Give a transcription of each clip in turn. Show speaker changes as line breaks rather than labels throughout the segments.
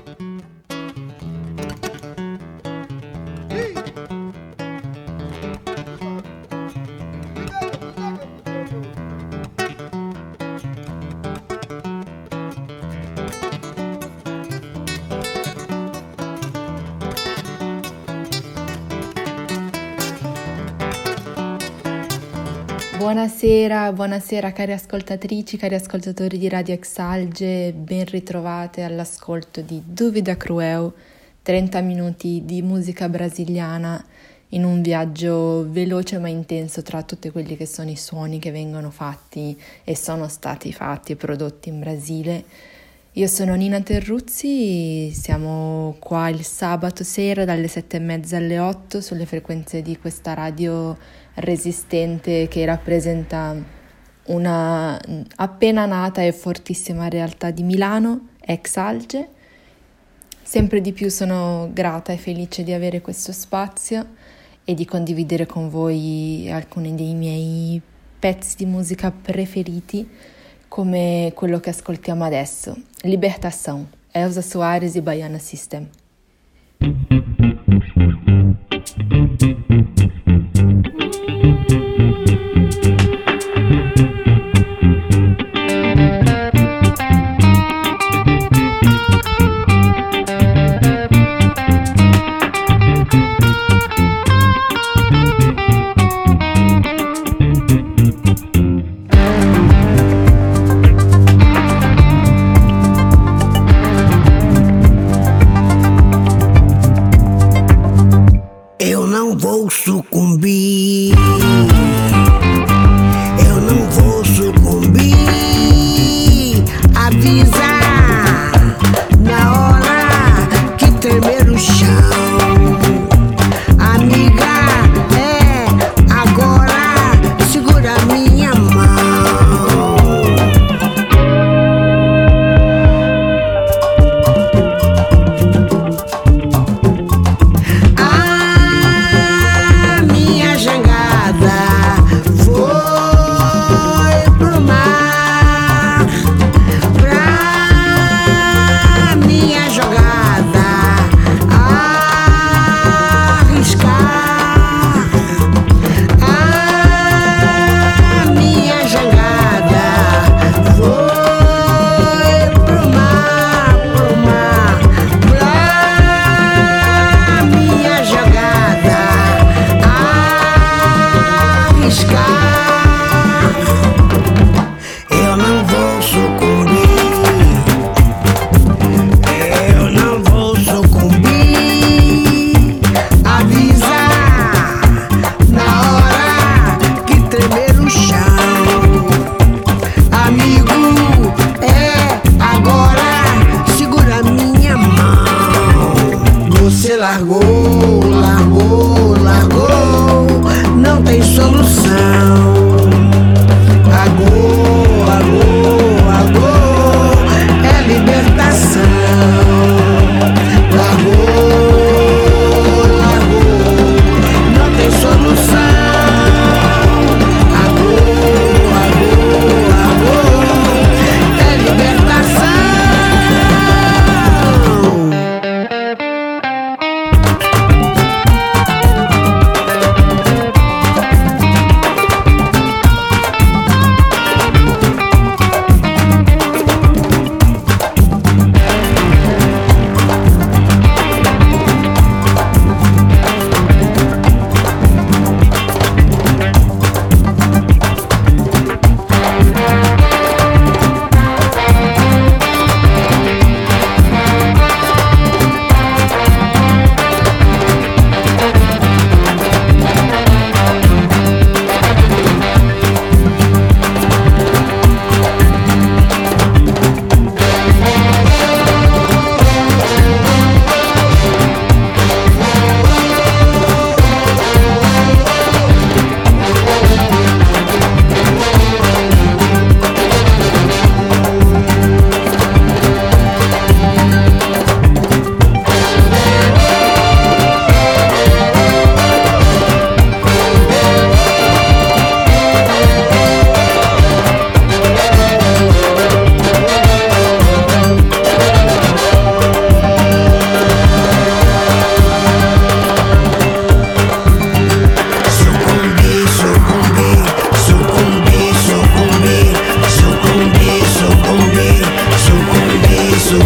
Buonasera cari ascoltatrici, cari ascoltatori di Radio Exalge, ben ritrovate all'ascolto di Dúvida Cruel, 30 minuti di musica brasiliana in un viaggio veloce ma intenso tra tutti quelli che sono i suoni che vengono fatti e sono stati fatti e prodotti in Brasile. Io sono Nina Terruzzi, siamo qua il sabato sera dalle 7:30 alle 8 sulle frequenze di questa radio resistente che rappresenta una appena nata e fortissima realtà di Milano, Exalge. Sempre di più sono grata e felice di avere questo spazio e di condividere con voi alcuni dei miei pezzi di musica preferiti, come quello che ascoltiamo adesso, Libertação, Elza Soares e Baiana System.
Sucumbir, eu não vou sucumbir. Avisa na hora que tremer o chão, amiga. É agora, segura minha mão.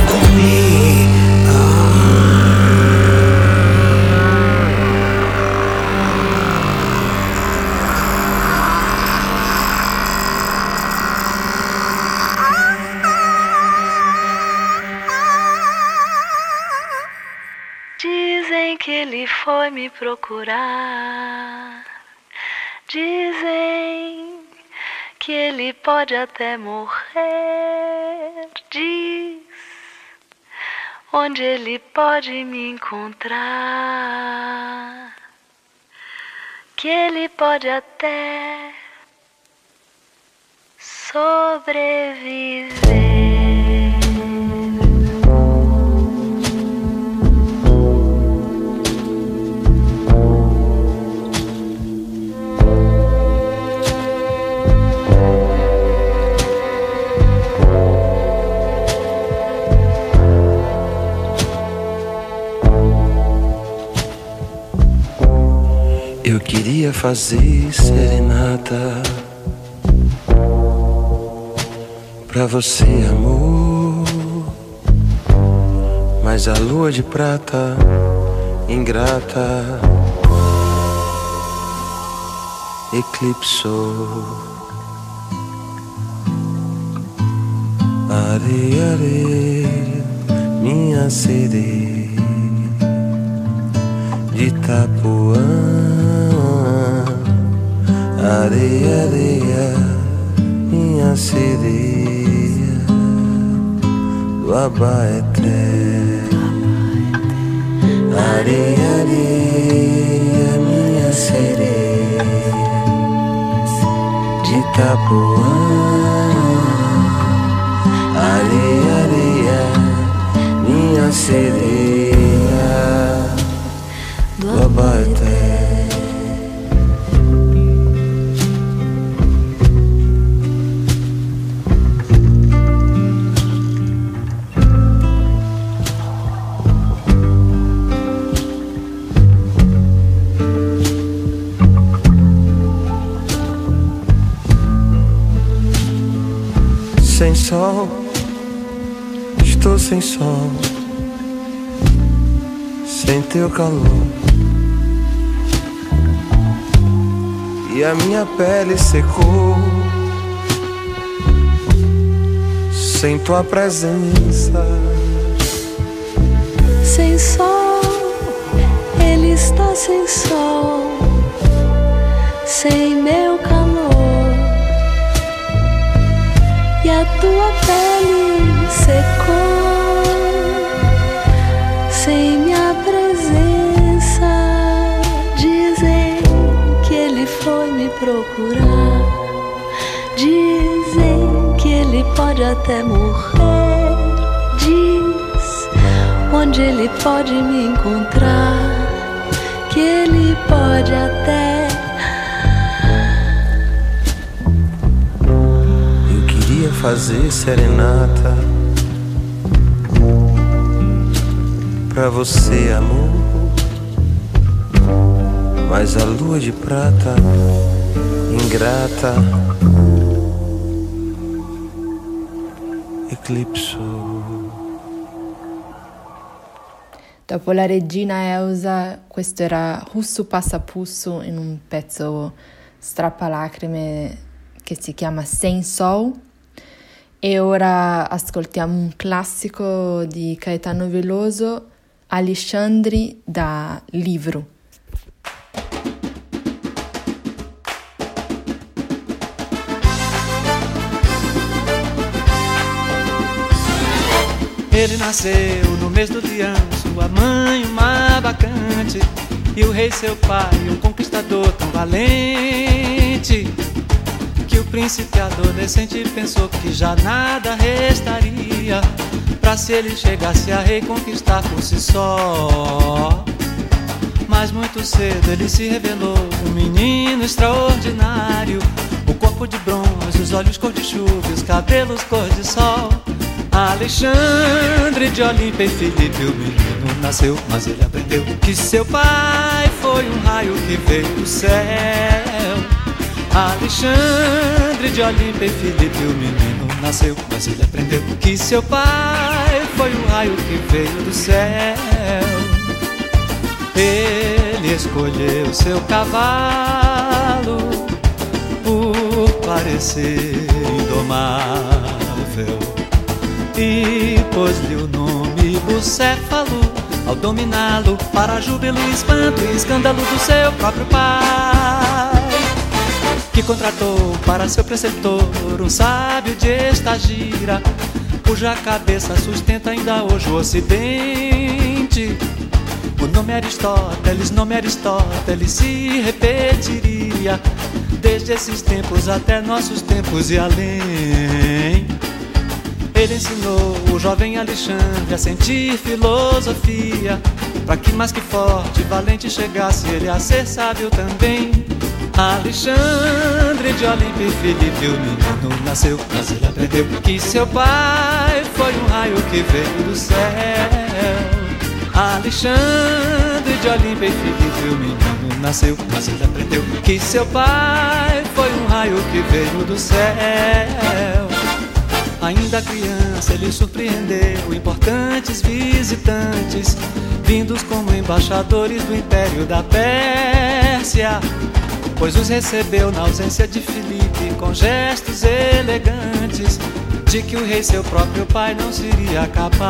Dizem que ele foi me procurar. Dizem que ele pode até morrer. Diz onde ele pode me encontrar. Que ele pode até sobreviver.
Eu queria fazer serenata pra você, amor, mas a lua de prata, ingrata, eclipsou. Areia, areia, minha sereia de Itapuã. Areia, areia, minha sereia do Abaeté. Areia, areia, minha sereia de Itapuã. Areia, areia, minha sereia do Abaeté. Sem sol, estou sem sol, sem teu calor, e a minha pele secou, sem tua presença.
Sem sol, ele está sem sol, sem meu calor. E a tua pele secou, sem minha presença. Dizem que ele foi me procurar. Dizem que ele pode até morrer. Diz onde ele pode me encontrar. Que ele pode até
fazer serenata pra você, amor, mas a lua de prata, ingrata, eclipsou.
Dopo la regina Elsa, questo era Russo Passapusso in un pezzo strappalacrime che si chiama Sem Sol. E ora ascoltiamo un classico di Caetano Veloso, Alexandre, da Livro.
Ele nasceu no mês do leão, sua mãe uma bacante, e o rei seu pai um conquistador tão valente, que o príncipe adolescente pensou que já nada restaria pra se ele chegasse a rei conquistar por si só. Mas muito cedo ele se revelou um menino extraordinário, o corpo de bronze, os olhos cor de chuva, os cabelos cor de sol. Alexandre de Olímpia e Filipe, o menino nasceu, mas ele aprendeu que seu pai foi um raio que veio do céu. Alexandre de Olímpia e Filipe, o menino nasceu, mas ele aprendeu que seu pai foi um raio que veio do céu. Ele escolheu seu cavalo por parecer indomável e pôs-lhe o nome Bucéfalo, ao dominá-lo para júbilo, espanto e escândalo do seu próprio pai, que contratou para seu preceptor um sábio de Estagira, cuja cabeça sustenta ainda hoje o Ocidente. O nome Aristóteles se repetiria desde esses tempos até nossos tempos e além. Ele ensinou o jovem Alexandre a sentir filosofia, para que mais que forte e valente chegasse ele a ser sábio também. Alexandre de Olímpia e Filipe, o menino nasceu, mas ele aprendeu que seu pai foi um raio que veio do céu. Alexandre de Olímpia e Filipe, o menino nasceu, mas ele aprendeu que seu pai foi um raio que veio do céu. Ainda criança ele surpreendeu importantes visitantes, vindos como embaixadores do Império da Pérsia, pois os recebeu na ausência de Filipe com gestos elegantes, de que o rei seu próprio pai não seria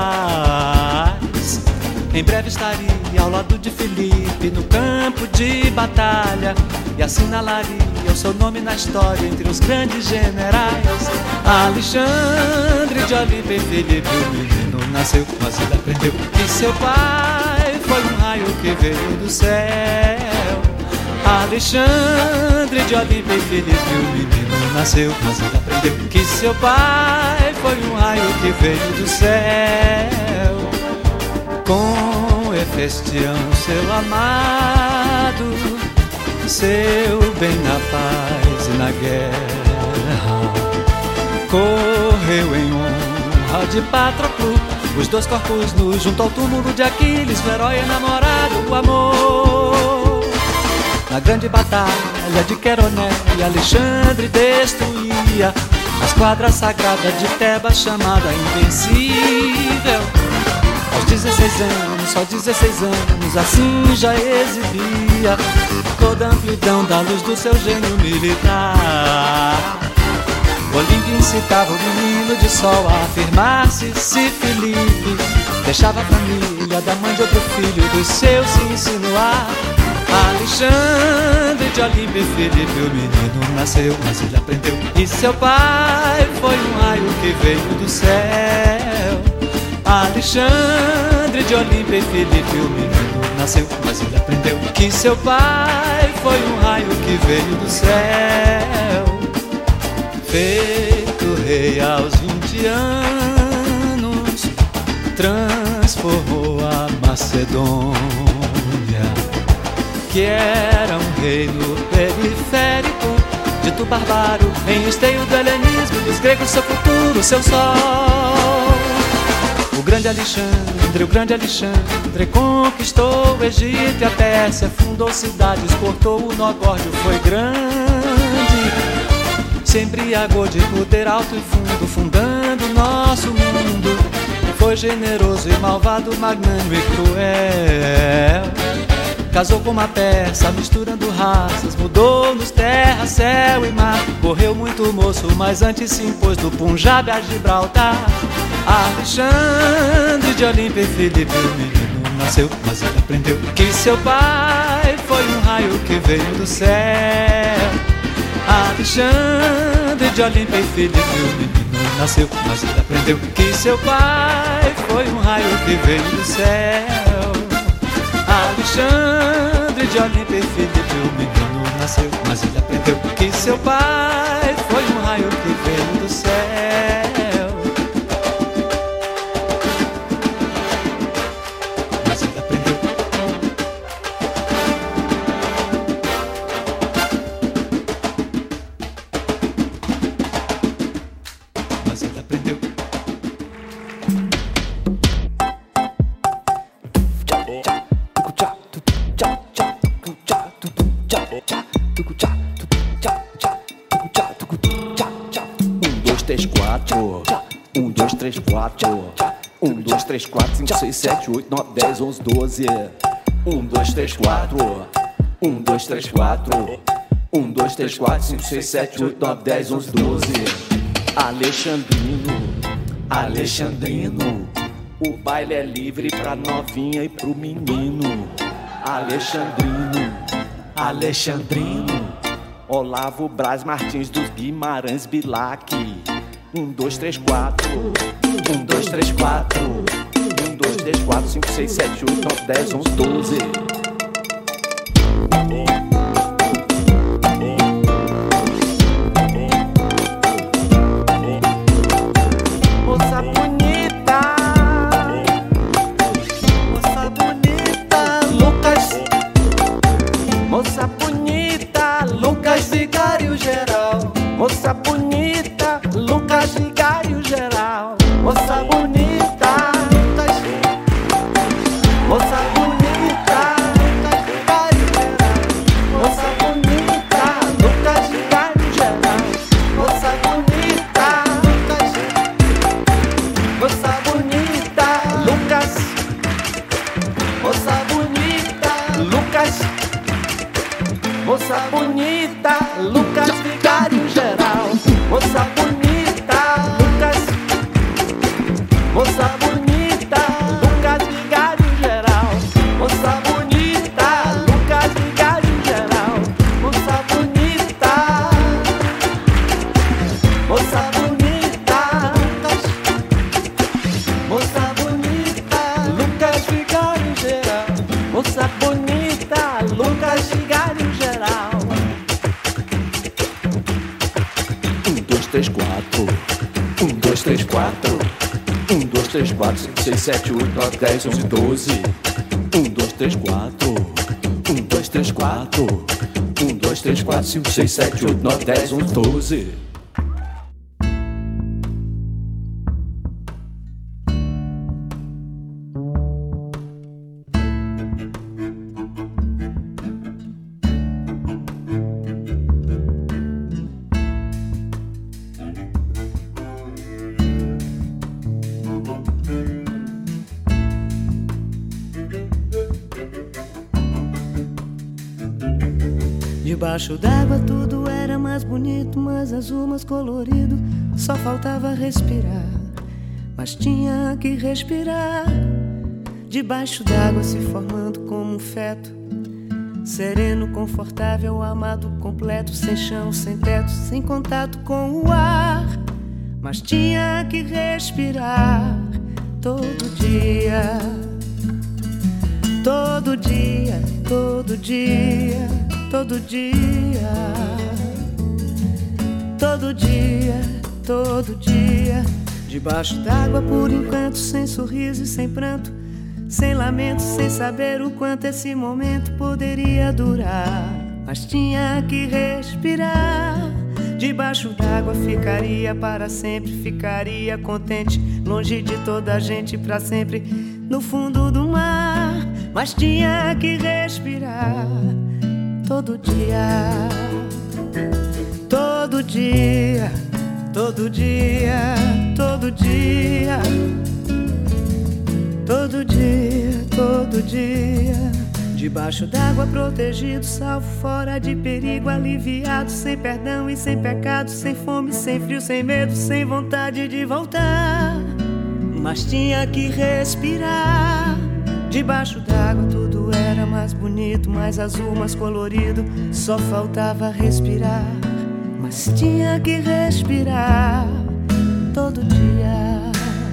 capaz. Em breve estaria ao lado de Filipe no campo de batalha e assinalaria o seu nome na história entre os grandes generais. Alexandre de Olímpia e Filipe, o menino nasceu, mas ele aprendeu que seu pai foi um raio que veio do céu. Alexandre de Olímpia e Filipe, o menino nasceu, mas ele aprendeu que seu pai foi um raio que veio do céu. Com Hefestião, seu amado, seu bem na paz e na guerra, correu em honra de Patroclo os dois corpos nus junto ao túmulo de Aquiles, o herói enamorado, o amor. Na grande batalha de Queroné, Alexandre destruía a esquadra sagrada de Tebas, chamada Invencível. Aos 16 anos, só 16 anos, assim já exibia toda a amplidão da luz do seu gênio militar. Olímpia incitava o menino de sol a afirmar-se. Se Filipe deixava a família da mãe de outro filho, dos seus se insinuar. Alexandre de Olímpia e Filipe, o menino nasceu, mas ele aprendeu e seu pai foi um raio que veio do céu. Alexandre de Olímpia e Filipe, o menino nasceu, mas ele aprendeu que seu pai foi um raio que veio do céu. Feito rei aos 20 anos, transformou a Macedônia, que era um reino periférico, dito bárbaro, em esteio do helenismo, dos gregos seu futuro, seu sol. O grande Alexandre conquistou o Egito e a Pérsia, fundou cidades, cortou o nó górdio, foi grande, se embriagou de poder alto e fundo, fundando nosso mundo. Foi generoso e malvado, magnânimo e cruel. Casou com uma persa, misturando raças, mudou-nos terra, céu e mar. Correu muito moço, mas antes se impôs do Punjab a Gibraltar. Alexandre de Olímpia e Filipe, o menino nasceu, mas ele aprendeu que seu pai foi um raio que veio do céu. Alexandre de Olímpia e Filipe, o menino nasceu, mas ele aprendeu que seu pai foi um raio que veio do céu. Alexandre de Olímpia e Filipe, o menino nasceu, mas ele aprendeu que seu pai foi um raio que veio do céu. Mas ele aprendeu. Mas ele aprendeu.
3, 4. 1, 2, 3, 4, 5, 6, 7, 8, 9, 10, 11, 12. 1, 2, 3, 4. 1, 2, 3, 4. 1, 2, 3, 4, 5, 6, 7, 8, 9, 10, 11, 12. Alexandrino, Alexandrino, o baile é livre pra novinha e pro menino. Alexandrino, Alexandrino, Olavo Braz Martins dos Guimarães Bilac. 1, 2, 3, 4. 1, 2, 3, 4. 1, 2, 3, 4, 5, 6, 7, 8, 9, 10, 11, 12. Moça bonita, Lucas. Moça bonita, Lucas Vigário Geral. Moça bonita, Lucas Vigário Geral. Moça bonita, Lucas. Moça bonita, Lucas Vigário Geral. Moça bonita, Lucas Vigário Geral. Moça bonita, Lucas. Moça bonita, Lucas. Moça bonita, Lucas. Moça bonita, Lucas Vigário Geral. Moça bonita, Lucas. Moça bonita, Lucas Vigário Geral. Moça bonita, Lucas Vigário Geral. Moça bonita. Moça bonita, Lucas. Moça bonita, Lucas Vigário Geral. Moça bonita, Lucas Vigário Geral. 1, 2, 3, 4. 1, 2, 3, 4. 1, 2, 3, 4, 5, 6, 7, 8, 9, 10, 11, 12. 1, 2, 3, 4. 1, 2, 3, 4. 1, 2, 3, 4, 5, 6, 7, 8, 9, 10, 11, 12.
Debaixo d'água tudo era mais bonito, mais azul, mais colorido. Só faltava respirar, mas tinha que respirar. Debaixo d'água se formando como um feto, sereno, confortável, amado, completo. Sem chão, sem teto, sem contato com o ar, mas tinha que respirar. Todo dia, todo dia, todo dia, todo dia, todo dia, todo dia. Debaixo d'água por enquanto, sem sorriso e sem pranto, sem lamento, sem saber o quanto esse momento poderia durar, mas tinha que respirar. Debaixo d'água ficaria para sempre, ficaria contente, longe de toda a gente pra sempre, no fundo do mar, mas tinha que respirar. Todo dia, todo dia, todo dia, todo dia, todo dia, todo dia. Debaixo d'água protegido, salvo, fora de perigo, aliviado, sem perdão e sem pecado, sem fome, sem frio, sem medo, sem vontade de voltar, mas tinha que respirar. Debaixo d'água tudo era mais bonito, mais azul, mais colorido. Só faltava respirar, mas tinha que respirar. Todo dia.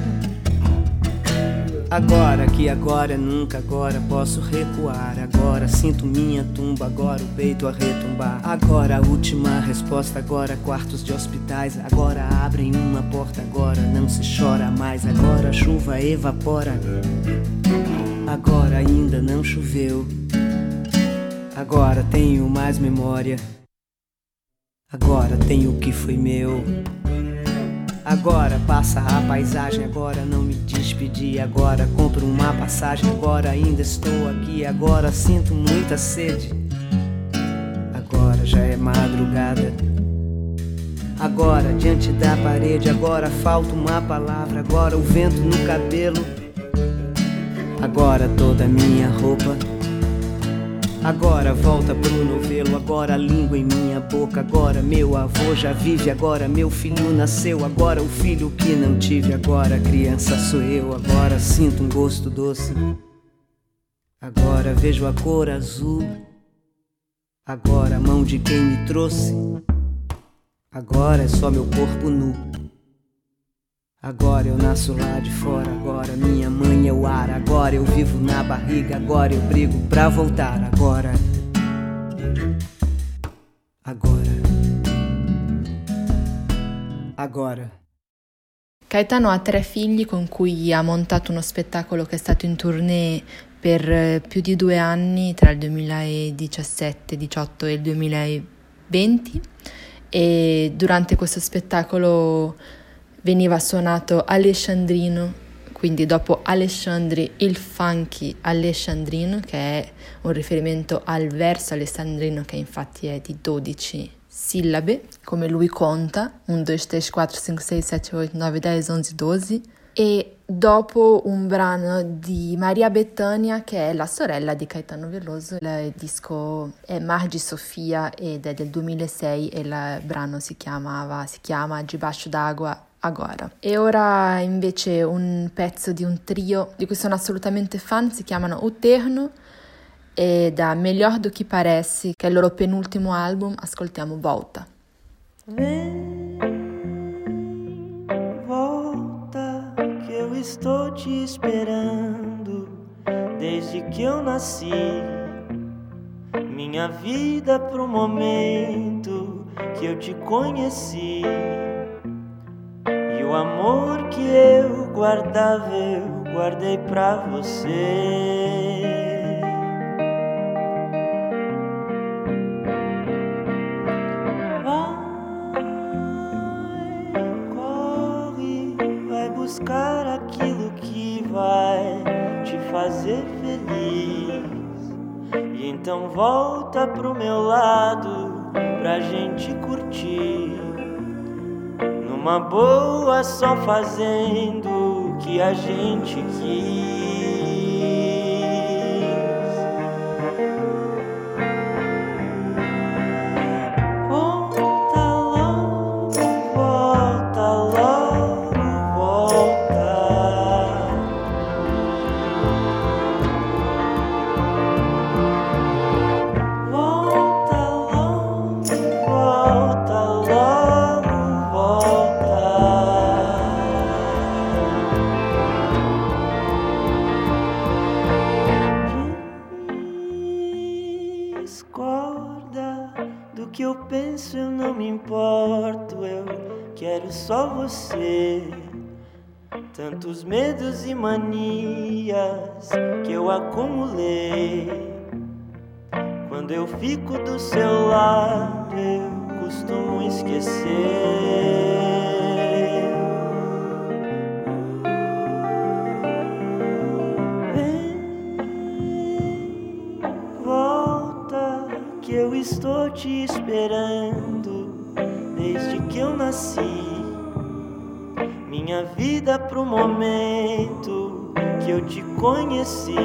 Agora que agora é nunca, agora posso recuar. Agora sinto minha tumba, agora o peito a retumbar. Agora a última resposta, agora quartos de hospitais. Agora abrem uma porta, agora não se chora mais. Agora a chuva evapora, agora ainda não choveu. Agora tenho mais memória, agora tenho o que foi meu. Agora passa a paisagem, agora não me despedi. Agora compro uma passagem, agora ainda estou aqui. Agora sinto muita sede, agora já é madrugada. Agora, diante da parede, agora falta uma palavra. Agora o vento no cabelo. Agora toda minha roupa. Agora volta pro novelo. Agora a língua em minha boca. Agora meu avô já vive. Agora meu filho nasceu. Agora o filho que não tive. Agora a criança sou eu. Agora sinto um gosto doce. Agora vejo a cor azul. Agora a mão de quem me trouxe. Agora é só meu corpo nu. Agora eu nasço lá de fora. Agora minha mãe é o ar. Agora eu vivo na barriga. Agora eu brigo pra voltar. Agora.
Caetano ha 3 figli con cui ha montato uno spettacolo che è stato in tournée per più di 2 anni, tra il 2017, 18 e il 2020, e durante questo spettacolo veniva suonato Alexandrino, quindi dopo Alexandre il funky Alexandrino, che è un riferimento al verso alessandrino, che infatti è di 12 sillabe, come lui conta, 1, 2, 3, 4, 5, 6, 7, 8, 9, 10, 11, 12, e dopo un brano di Maria Bethânia, che è la sorella di Caetano Veloso. Il disco è Mar di Sofia ed è del 2006 e il brano si chiama Debaixo d'Água Agora. E ora invece un pezzo di un trio di cui sono assolutamente fan, si chiamano O Terno, e da Melhor do que Parece, che è il loro penultimo album, ascoltiamo Volta.
Vem, volta, que eu estou te esperando desde que eu nasci. Minha vida pro momento que eu te conheci. E o amor que eu guardava, eu guardei pra você. Buscar aquilo que vai te fazer feliz. E então volta pro meu lado pra gente curtir, numa boa, só fazendo o que a gente quis. Que eu penso, eu não me importo, eu quero só você. Tantos medos e manias que eu acumulei. Quando eu fico do seu lado, eu costumo esquecer. Eu estou te esperando desde que eu nasci. Minha vida pro momento que eu te conheci.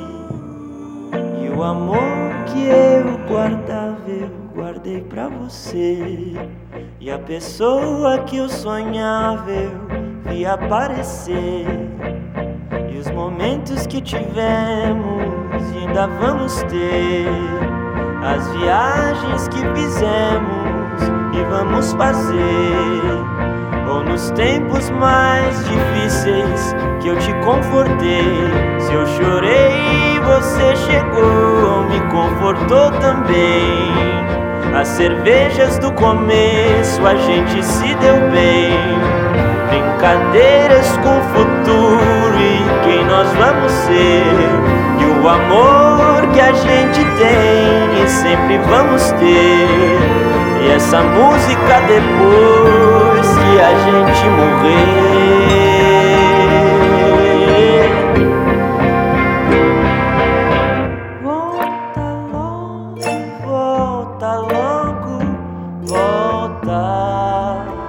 E o amor que eu guardava, eu guardei pra você. E a pessoa que eu sonhava, eu vi aparecer. E os momentos que tivemos e ainda vamos ter, as viagens que fizemos e vamos fazer, ou nos tempos mais difíceis que eu te confortei. Se eu chorei, você chegou, me confortou também. As cervejas do começo a gente se deu bem. Brincadeiras com o futuro e quem nós vamos ser. E o amor que a gente tem e sempre vamos ter. E essa música depois que a gente morrer. Volta logo, volta logo, volta.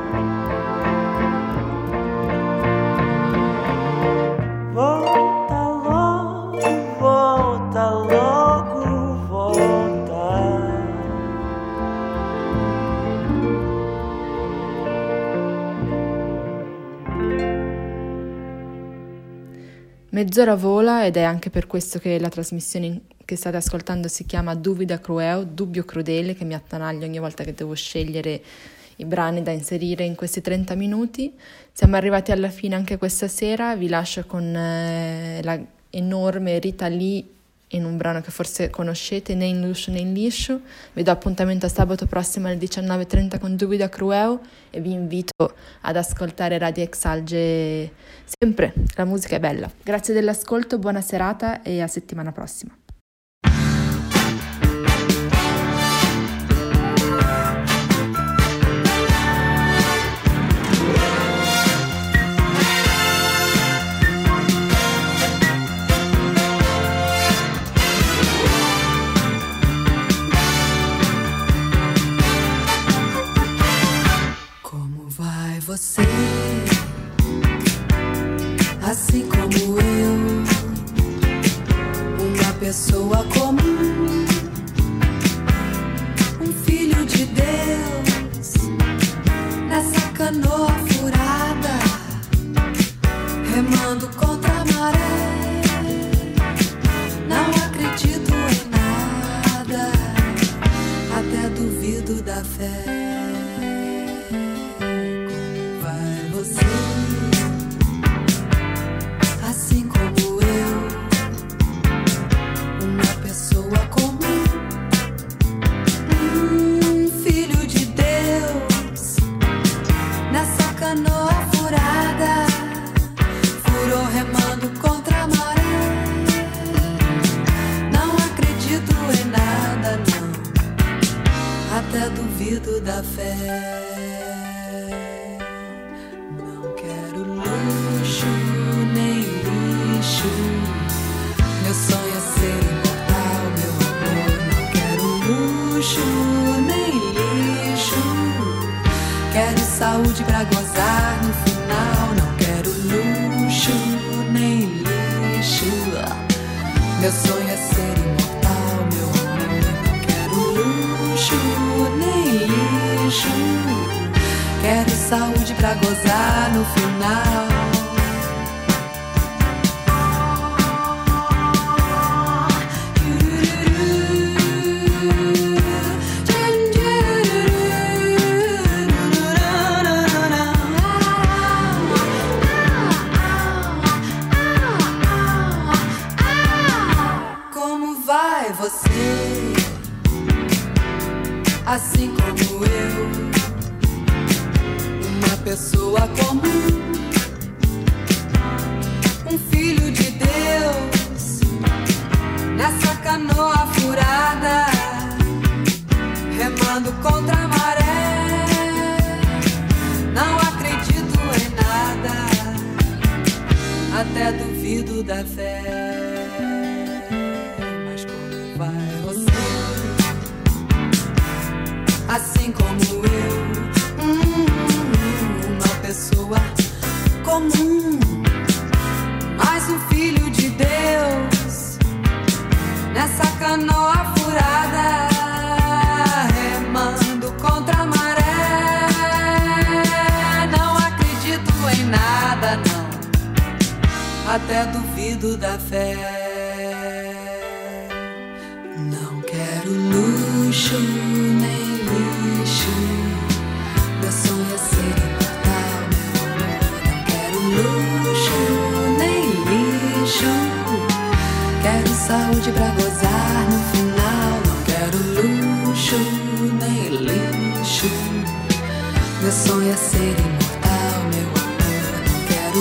Zora vola ed è anche per questo che la trasmissione che state ascoltando si chiama Duvida Cruel, Dubbio Crudele, che mi attanaglia ogni volta che devo scegliere i brani da inserire in questi 30 minuti. Siamo arrivati alla fine anche questa sera, vi lascio con la enorme Rita Lee in un brano che forse conoscete, né in liscio né in liscio. Vi do appuntamento a sabato prossimo alle 19:30 con Duvida Cruel e vi invito ad ascoltare Radio Exalge sempre, la musica è bella. Grazie dell'ascolto, buona serata e a settimana prossima.
Você, assim como eu, uma pessoa comum, filho de Deus, nessa canoa furada, remando contra a maré. Não acredito em nada, até duvido da fé. Assim como eu, uma pessoa comum, filho de Deus, nessa canoa furada, furou remando contra a maré. Não acredito em nada, não, até duvido da fé. Meu sonho é ser imortal, meu amor. Não quero luxo nem lixo. Quero saúde pra gozar no final. Não quero luxo nem lixo. Meu sonho é ser imortal, meu amor. Não quero luxo nem lixo. Quero saúde pra gozar no final. Você, assim como eu, uma pessoa comum, filho de Deus, nessa canoa furada, remando contra a maré. Não acredito em nada, até duvido da fé. Assim como eu, uma pessoa comum, mais filho de Deus, nessa canoa furada, remando contra a maré. Não acredito em nada, não, até duvido da fé. Não quero luxo nem lixo. Meu sonho é ser imortal, meu amor. Não quero luxo nem lixo. Quero saúde pra gozar no final. Não quero luxo nem lixo. Meu sonho é ser imortal, meu amor. Não quero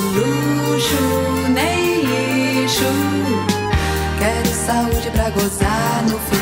luxo nem lixo. Quero saúde pra gozar no final.